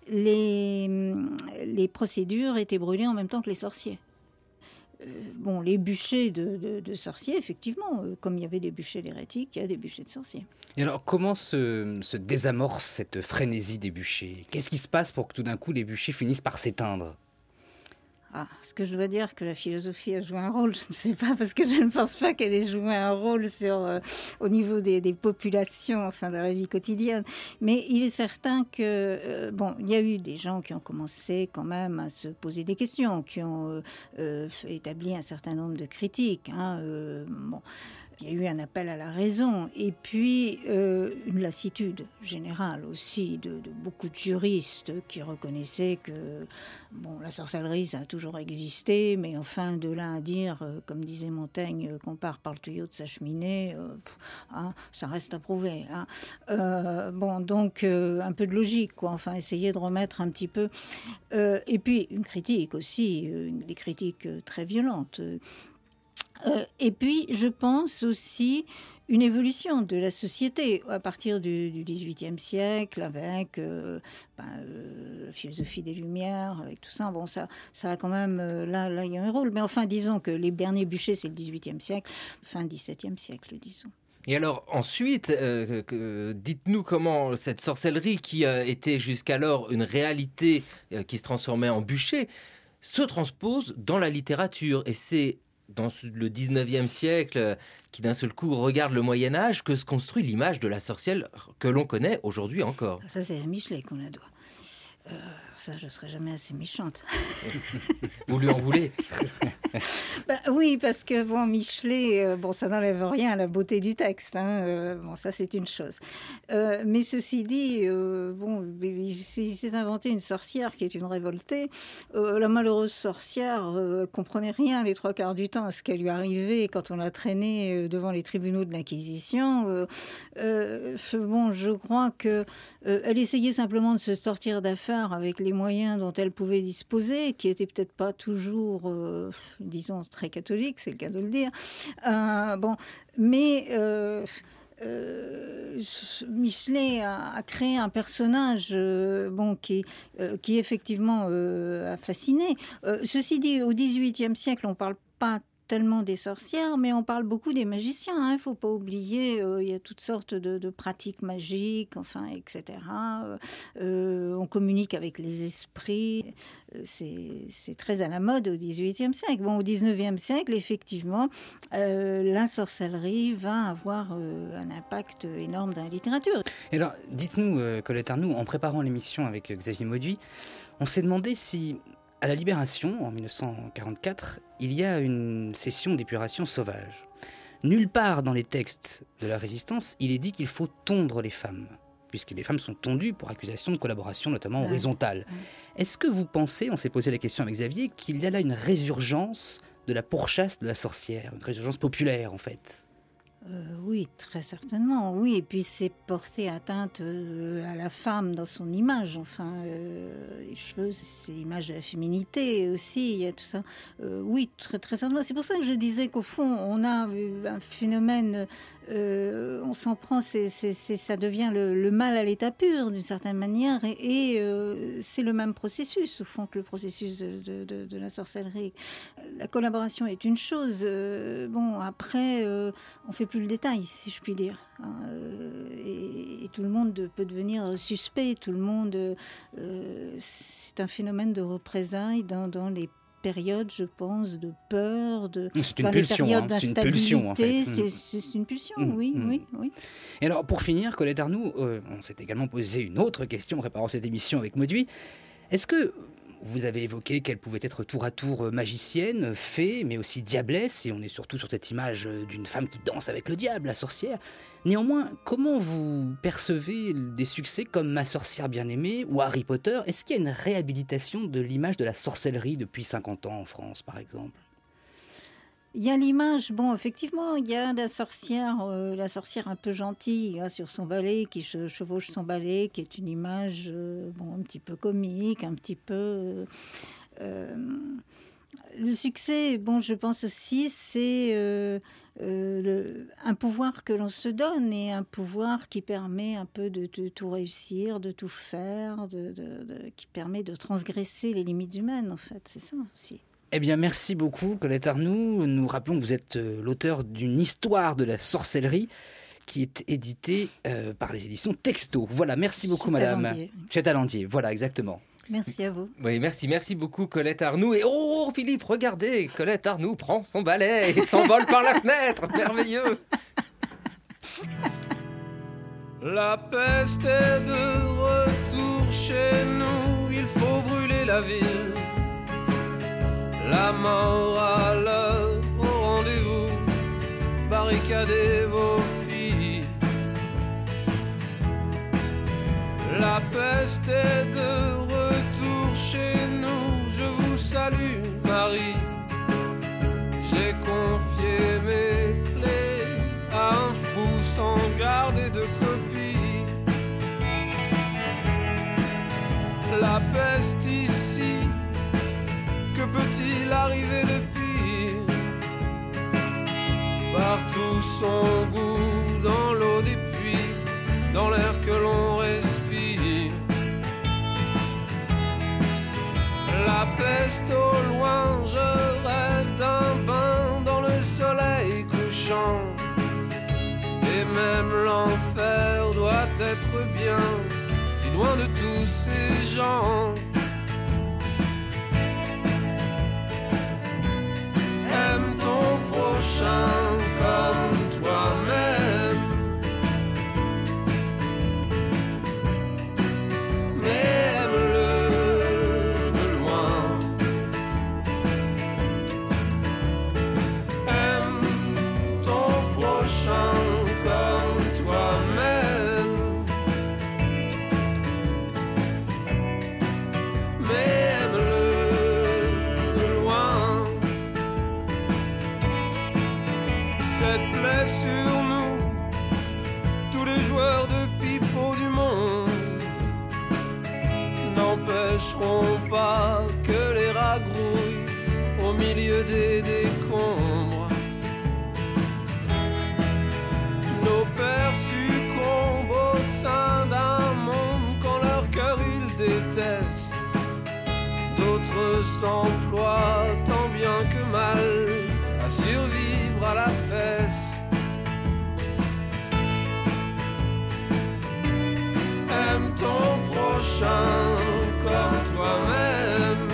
les procédures étaient brûlées en même temps que les sorciers. Les bûchers de sorciers, effectivement, comme il y avait des bûchers d'hérétiques, il y a des bûchers de sorciers. Et alors, comment se désamorce cette frénésie des bûchers? Qu'est-ce qui se passe pour que tout d'un coup les bûchers finissent par s'éteindre? Est-ce que je dois dire que la philosophie a joué un rôle? Je ne sais pas, parce que je ne pense pas qu'elle ait joué un rôle au niveau des populations, dans la vie quotidienne. Mais il est certain que, il y a eu des gens qui ont commencé quand même à se poser des questions, qui ont établi un certain nombre de critiques. Il y a eu un appel à la raison et puis une lassitude générale aussi de beaucoup de juristes qui reconnaissaient que la sorcellerie ça a toujours existé, mais enfin de là à dire, comme disait Montaigne, qu'on part par le tuyau de sa cheminée, ça reste à prouver. Donc un peu de logique, essayer de remettre un petit peu. Et puis une critique aussi, des critiques très violentes. Et puis, je pense aussi une évolution de la société à partir du XVIIIe siècle avec la philosophie des Lumières, avec tout ça. Ça a quand même... là, il y a un rôle. Mais enfin, disons que les derniers bûchers, c'est le XVIIIe siècle, fin XVIIe siècle, disons. Et alors ensuite, dites-nous comment cette sorcellerie qui était jusqu'alors une réalité qui se transformait en bûcher se transpose dans la littérature. Et c'est dans le 19e siècle, qui d'un seul coup regarde le Moyen-Âge, que se construit l'image de la sorcière que l'on connaît aujourd'hui encore. Ça, c'est à Michelet qu'on la doit. Ça, je ne serai jamais assez méchante. Vous lui en voulez? Oui, parce que Michelet, ça n'enlève rien à la beauté du texte. Ça, c'est une chose. Mais ceci dit, il s'est inventé une sorcière qui est une révoltée. La malheureuse sorcière comprenait rien les 3/4 du temps à ce qu'elle lui arrivait quand on l'a traînée devant les tribunaux de l'Inquisition. Je crois qu'elle essayait simplement de se sortir d'affaire avec les moyens dont elle pouvait disposer, qui n'étaient peut-être pas toujours, disons, très catholiques, c'est le cas de le dire. Michelet a créé un personnage qui effectivement a fasciné. Ceci dit, au XVIIIe siècle, on ne parle pas tellement des sorcières, mais on parle beaucoup des magiciens. Il ne faut pas oublier, il y a toutes sortes de pratiques magiques, etc. On communique avec les esprits. C'est très à la mode au XVIIIe siècle. Au XIXe siècle, effectivement, la sorcellerie va avoir un impact énorme dans la littérature. Et alors, dites-nous, Colette Arnoult, en préparant l'émission avec Xavier Mauduit, on s'est demandé si, à la Libération, en 1944, il y a une session d'épuration sauvage. Nulle part dans les textes de la Résistance, il est dit qu'il faut tondre les femmes, puisque les femmes sont tondues pour accusation de collaboration, notamment horizontale. Est-ce que vous pensez, on s'est posé la question avec Xavier, qu'il y a là une résurgence de la pourchasse de la sorcière, une résurgence populaire en fait? Oui, très certainement, oui. Et puis c'est porter atteinte à la femme dans son image. Les cheveux, c'est l'image de la féminité aussi, il y a tout ça. Oui, très, très certainement. C'est pour ça que je disais qu'au fond, on a un phénomène, on s'en prend, ça devient le mal à l'état pur, d'une certaine manière. Et c'est le même processus, au fond, que le processus de la sorcellerie. La collaboration est une chose. Après, on fait plus le détail, si je puis dire. Et tout le monde peut devenir suspect. Tout le monde... c'est un phénomène de représailles dans les périodes, je pense, de peur, c'est une pulsion, c'est une pulsion, en fait. C'est une pulsion, oui. Et alors, pour finir, Colette Arnoult, on s'est également posé une autre question en préparant cette émission avec Mauduit. Est-ce que vous avez évoqué qu'elle pouvait être tour à tour magicienne, fée, mais aussi diablesse, et on est surtout sur cette image d'une femme qui danse avec le diable, la sorcière. Néanmoins, comment vous percevez des succès comme Ma sorcière bien-aimée ou Harry Potter? Est-ce qu'il y a une réhabilitation de l'image de la sorcellerie depuis 50 ans en France, par exemple? Il y a l'image, effectivement, il y a la sorcière un peu gentille, là, sur son balai, qui chevauche son balai, qui est une image, un petit peu comique, un petit peu... Le succès, je pense aussi, c'est un pouvoir que l'on se donne, et un pouvoir qui permet un peu de tout réussir, de tout faire, qui permet de transgresser les limites humaines, en fait, c'est ça aussi. Eh bien, merci beaucoup, Colette Arnoult. Nous rappelons que vous êtes l'auteur d'une histoire de la sorcellerie qui est éditée par les éditions Texto. Voilà, merci beaucoup, madame. Chez Talendier, voilà, exactement. Merci à vous. Oui, merci beaucoup, Colette Arnoult. Et Philippe, regardez, Colette Arnoult prend son balai et s'envole par la fenêtre. Merveilleux. La peste est de retour chez nous. Il faut brûler la ville. La mort à l'heure, au rendez-vous, barricadez vos filles. La peste est de retour chez nous, je vous salue Marie. J'ai confié mes clés à un fou sans garder de copie. La peste ici, que peut-il arriver de pire? Partout son goût, dans l'eau des puits, dans l'air que l'on respire. La peste au loin, je rêve d'un bain dans le soleil couchant. Et même l'enfer doit être bien, si loin de tous ces gens. Aime ton prochain comme toi-même, mais aime-le pipeaux du monde n'empêcheront pas que les rats grouillent au milieu des décombres. Nos pères succombent au sein d'un monde quand leur cœur ils détestent. D'autres s'emploient tant bien que mal à survivre à la peste. Aime ton prochain comme toi-même,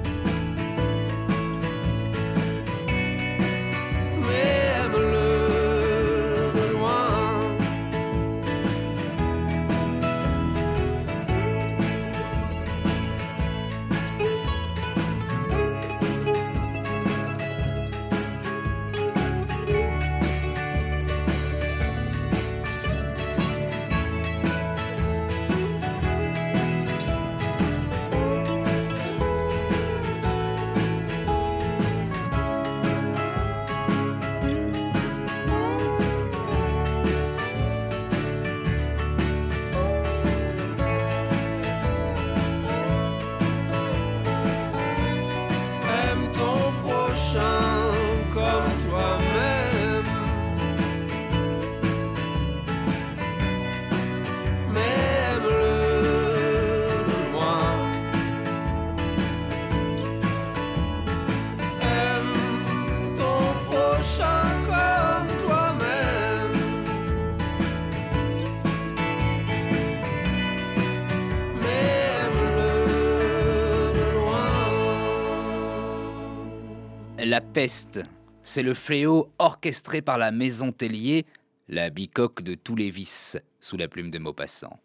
mais aime-le de loin. La peste, c'est le fléau orchestré par la maison Tellier, la bicoque de tous les vices, sous la plume de Maupassant.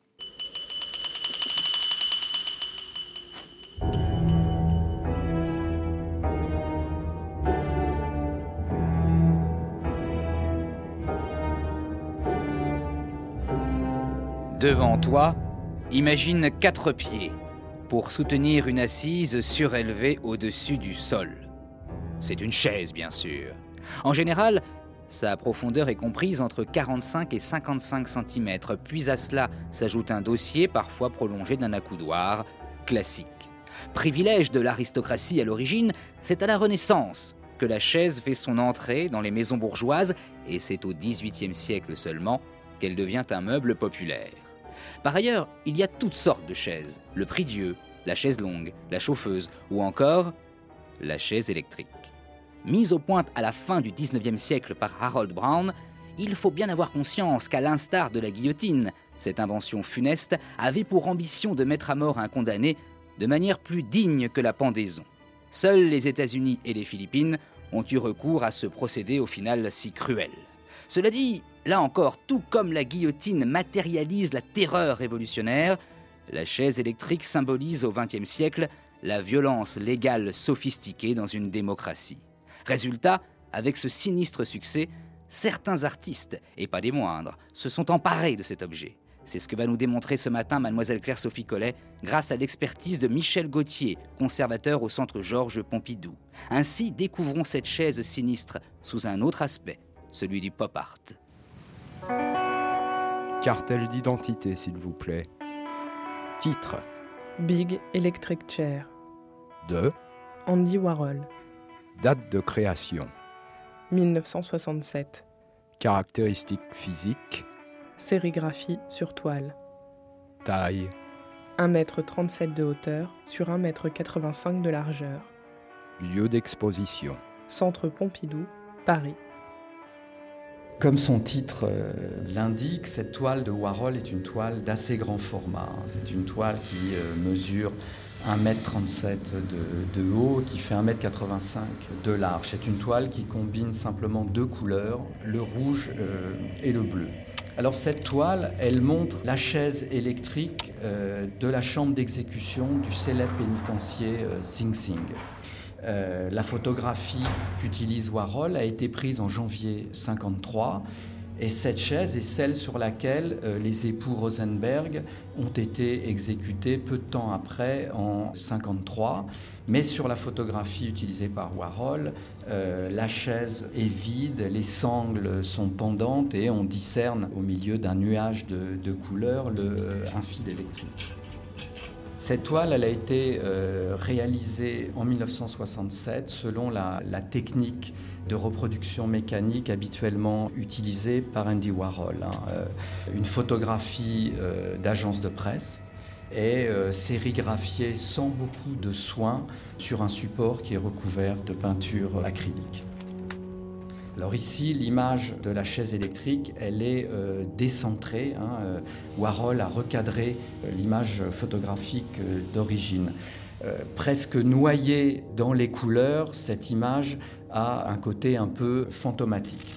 Devant toi, imagine 4 pieds pour soutenir une assise surélevée au-dessus du sol. C'est une chaise, bien sûr. En général, sa profondeur est comprise entre 45 et 55 cm, puis à cela s'ajoute un dossier parfois prolongé d'un accoudoir, classique. Privilège de l'aristocratie à l'origine, c'est à la Renaissance que la chaise fait son entrée dans les maisons bourgeoises, et c'est au XVIIIe siècle seulement qu'elle devient un meuble populaire. Par ailleurs, il y a toutes sortes de chaises, le prie-dieu, la chaise longue, la chauffeuse, ou encore la chaise électrique. Mise au point à la fin du XIXe siècle par Harold Brown, il faut bien avoir conscience qu'à l'instar de la guillotine, cette invention funeste avait pour ambition de mettre à mort un condamné de manière plus digne que la pendaison. Seuls les États-Unis et les Philippines ont eu recours à ce procédé au final si cruel. Cela dit, là encore, tout comme la guillotine matérialise la terreur révolutionnaire, la chaise électrique symbolise au XXe siècle la violence légale sophistiquée dans une démocratie. Résultat, avec ce sinistre succès, certains artistes, et pas des moindres, se sont emparés de cet objet. C'est ce que va nous démontrer ce matin Mademoiselle Claire-Sophie Collet grâce à l'expertise de Michel Gauthier, conservateur au Centre Georges Pompidou. Ainsi, découvrons cette chaise sinistre sous un autre aspect, celui du pop art. Cartel d'identité, s'il vous plaît. Titre. Big Electric Chair. De Andy Warhol. Date de création. 1967. Caractéristiques physiques. Sérigraphie sur toile. Taille. 1,37 m de hauteur sur 1,85 m de largeur. Lieu d'exposition. Centre Pompidou, Paris. Comme son titre l'indique, cette toile de Warhol est une toile d'assez grand format. C'est une toile qui mesure 1,37 m de haut, qui fait 1,85 m de large. C'est une toile qui combine simplement 2 couleurs, le rouge et le bleu. Alors cette toile, elle montre la chaise électrique de la chambre d'exécution du célèbre pénitencier Sing Sing. La photographie qu'utilise Warhol a été prise en janvier 1953 Et cette chaise est celle sur laquelle les époux Rosenberg ont été exécutés peu de temps après, en 1953. Mais sur la photographie utilisée par Warhol, la chaise est vide, les sangles sont pendantes et on discerne au milieu d'un nuage de couleurs un fil électrique. Cette toile, elle a été réalisée en 1967 selon la technique de reproduction mécanique habituellement utilisée par Andy Warhol. Une photographie d'agence de presse est sérigraphiée sans beaucoup de soin sur un support qui est recouvert de peinture acrylique. Alors ici, l'image de la chaise électrique, elle est décentrée. Warhol a recadré l'image photographique d'origine. Presque noyée dans les couleurs, cette image a un côté un peu fantomatique.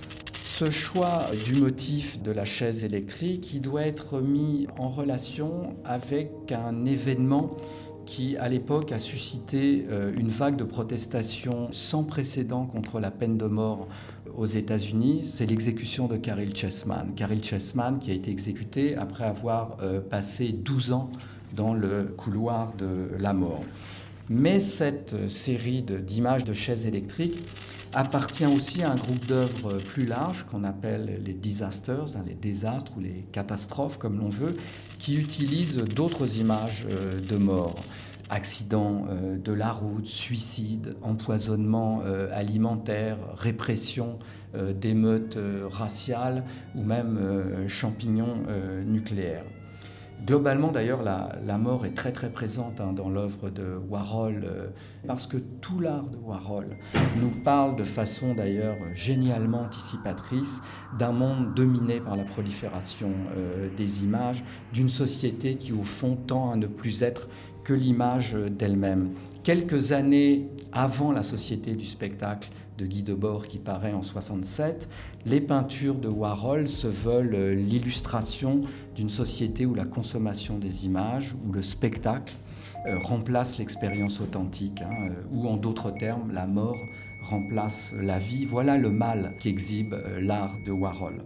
Ce choix du motif de la chaise électrique, il doit être mis en relation avec un événement qui, à l'époque, a suscité une vague de protestations sans précédent contre la peine de mort aux États-Unis. C'est l'exécution de Caryl Chessman. Caryl Chessman qui a été exécuté après avoir passé 12 ans dans le couloir de la mort. Mais cette série d'images de chaises électriques appartient aussi à un groupe d'œuvres plus large qu'on appelle les disasters, les désastres ou les catastrophes comme l'on veut, qui utilisent d'autres images de mort. Accidents de la route, suicides, empoisonnement alimentaire, répression d'émeutes raciales ou même champignons nucléaires. Globalement, d'ailleurs, la mort est très très présente dans l'œuvre de Warhol, parce que tout l'art de Warhol nous parle de façon d'ailleurs génialement anticipatrice d'un monde dominé par la prolifération des images, d'une société qui au fond tend à ne plus être que l'image d'elle-même. Quelques années avant la Société du spectacle de Guy Debord qui paraît en 1967, les peintures de Warhol se veulent l'illustration d'une société où la consommation des images, où le spectacle remplace l'expérience authentique, ou en d'autres termes, la mort remplace la vie. Voilà le mal qu'exhibe l'art de Warhol.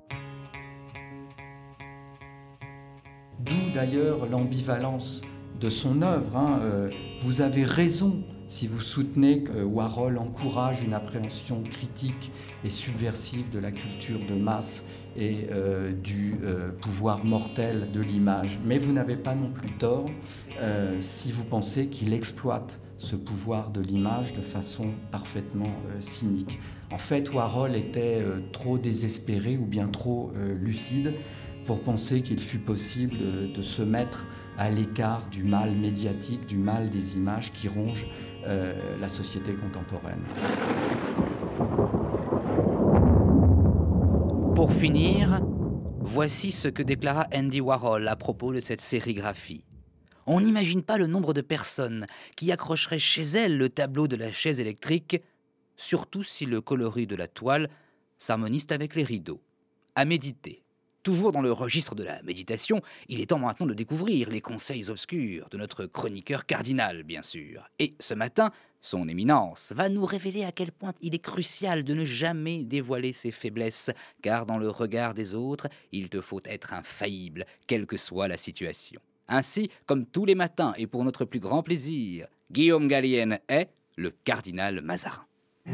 D'où d'ailleurs l'ambivalence de son œuvre. Vous avez raison si vous soutenez que Warhol encourage une appréhension critique et subversive de la culture de masse et du pouvoir mortel de l'image. Mais vous n'avez pas non plus tort si vous pensez qu'il exploite ce pouvoir de l'image de façon parfaitement cynique. En fait, Warhol était trop désespéré ou bien trop lucide pour penser qu'il fût possible de se mettre à l'écart du mal médiatique, du mal des images qui ronge la société contemporaine. Pour finir, voici ce que déclara Andy Warhol à propos de cette sérigraphie. On n'imagine pas le nombre de personnes qui accrocheraient chez elles le tableau de la chaise électrique, surtout si le coloris de la toile s'harmonise avec les rideaux. À méditer. Toujours dans le registre de la méditation, il est temps maintenant de découvrir les conseils obscurs de notre chroniqueur cardinal, bien sûr. Et ce matin, son éminence va nous révéler à quel point il est crucial de ne jamais dévoiler ses faiblesses, car dans le regard des autres, il te faut être infaillible, quelle que soit la situation. Ainsi, comme tous les matins et pour notre plus grand plaisir, Guillaume Gallienne est le cardinal Mazarin.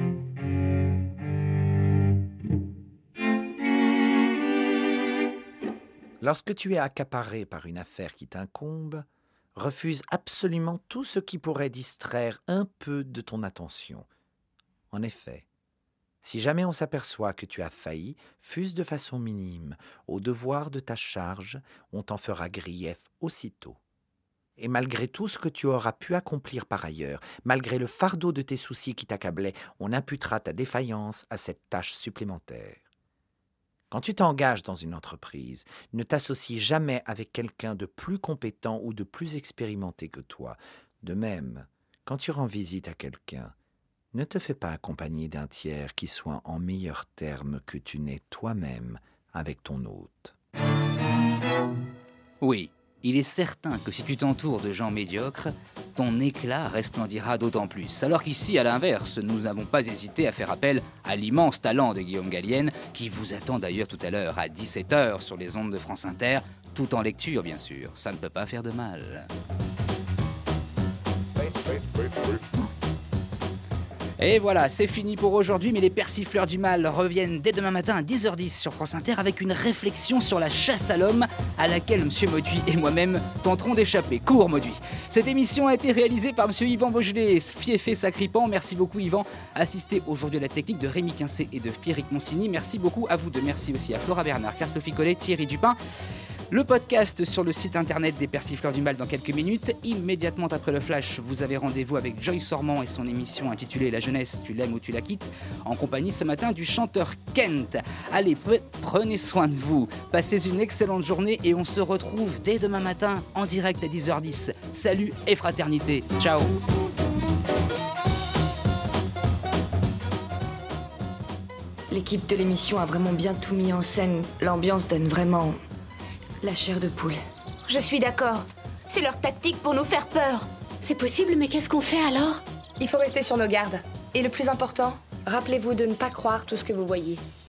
Lorsque tu es accaparé par une affaire qui t'incombe, refuse absolument tout ce qui pourrait distraire un peu de ton attention. En effet, si jamais on s'aperçoit que tu as failli, fût-ce de façon minime, au devoir de ta charge, on t'en fera grief aussitôt. Et malgré tout ce que tu auras pu accomplir par ailleurs, malgré le fardeau de tes soucis qui t'accablaient, on imputera ta défaillance à cette tâche supplémentaire. Quand tu t'engages dans une entreprise, ne t'associe jamais avec quelqu'un de plus compétent ou de plus expérimenté que toi. De même, quand tu rends visite à quelqu'un, ne te fais pas accompagner d'un tiers qui soit en meilleurs termes que tu n'es toi-même avec ton hôte. Oui, il est certain que si tu t'entoures de gens médiocres, ton éclat resplendira d'autant plus. Alors qu'ici, à l'inverse, nous n'avons pas hésité à faire appel à l'immense talent de Guillaume Gallienne, qui vous attend d'ailleurs tout à l'heure à 17h sur les ondes de France Inter, tout en lecture bien sûr, ça ne peut pas faire de mal. Et voilà, c'est fini pour aujourd'hui, mais les Persifleurs du Mal reviennent dès demain matin à 10h10 sur France Inter avec une réflexion sur la chasse à l'homme à laquelle Monsieur Mauduit et moi-même tenterons d'échapper. Cours Mauduit. Cette émission a été réalisée par Monsieur Yvan Beaugelet, fiefé sacripant. Merci beaucoup Yvan. Assisté aujourd'hui à la technique de Rémi Quincé et de Pierrick Monsigny. Merci beaucoup à vous deux. Merci aussi à Flora Bernard, Claire-Sophie Collet, Thierry Dupin. Le podcast sur le site internet des Persifleurs du Mal dans quelques minutes. Immédiatement après le flash, vous avez rendez-vous avec Joyce Ormand et son émission intitulée La jeunesse, tu l'aimes ou tu la quittes, en compagnie ce matin du chanteur Kent. Allez, prenez soin de vous, passez une excellente journée et on se retrouve dès demain matin en direct à 10h10. Salut et fraternité, ciao. L'équipe de l'émission a vraiment bien tout mis en scène. L'ambiance donne vraiment la chair de poule. Je suis d'accord. C'est leur tactique pour nous faire peur. C'est possible, mais qu'est-ce qu'on fait alors? Il faut rester sur nos gardes. Et le plus important, rappelez-vous de ne pas croire tout ce que vous voyez.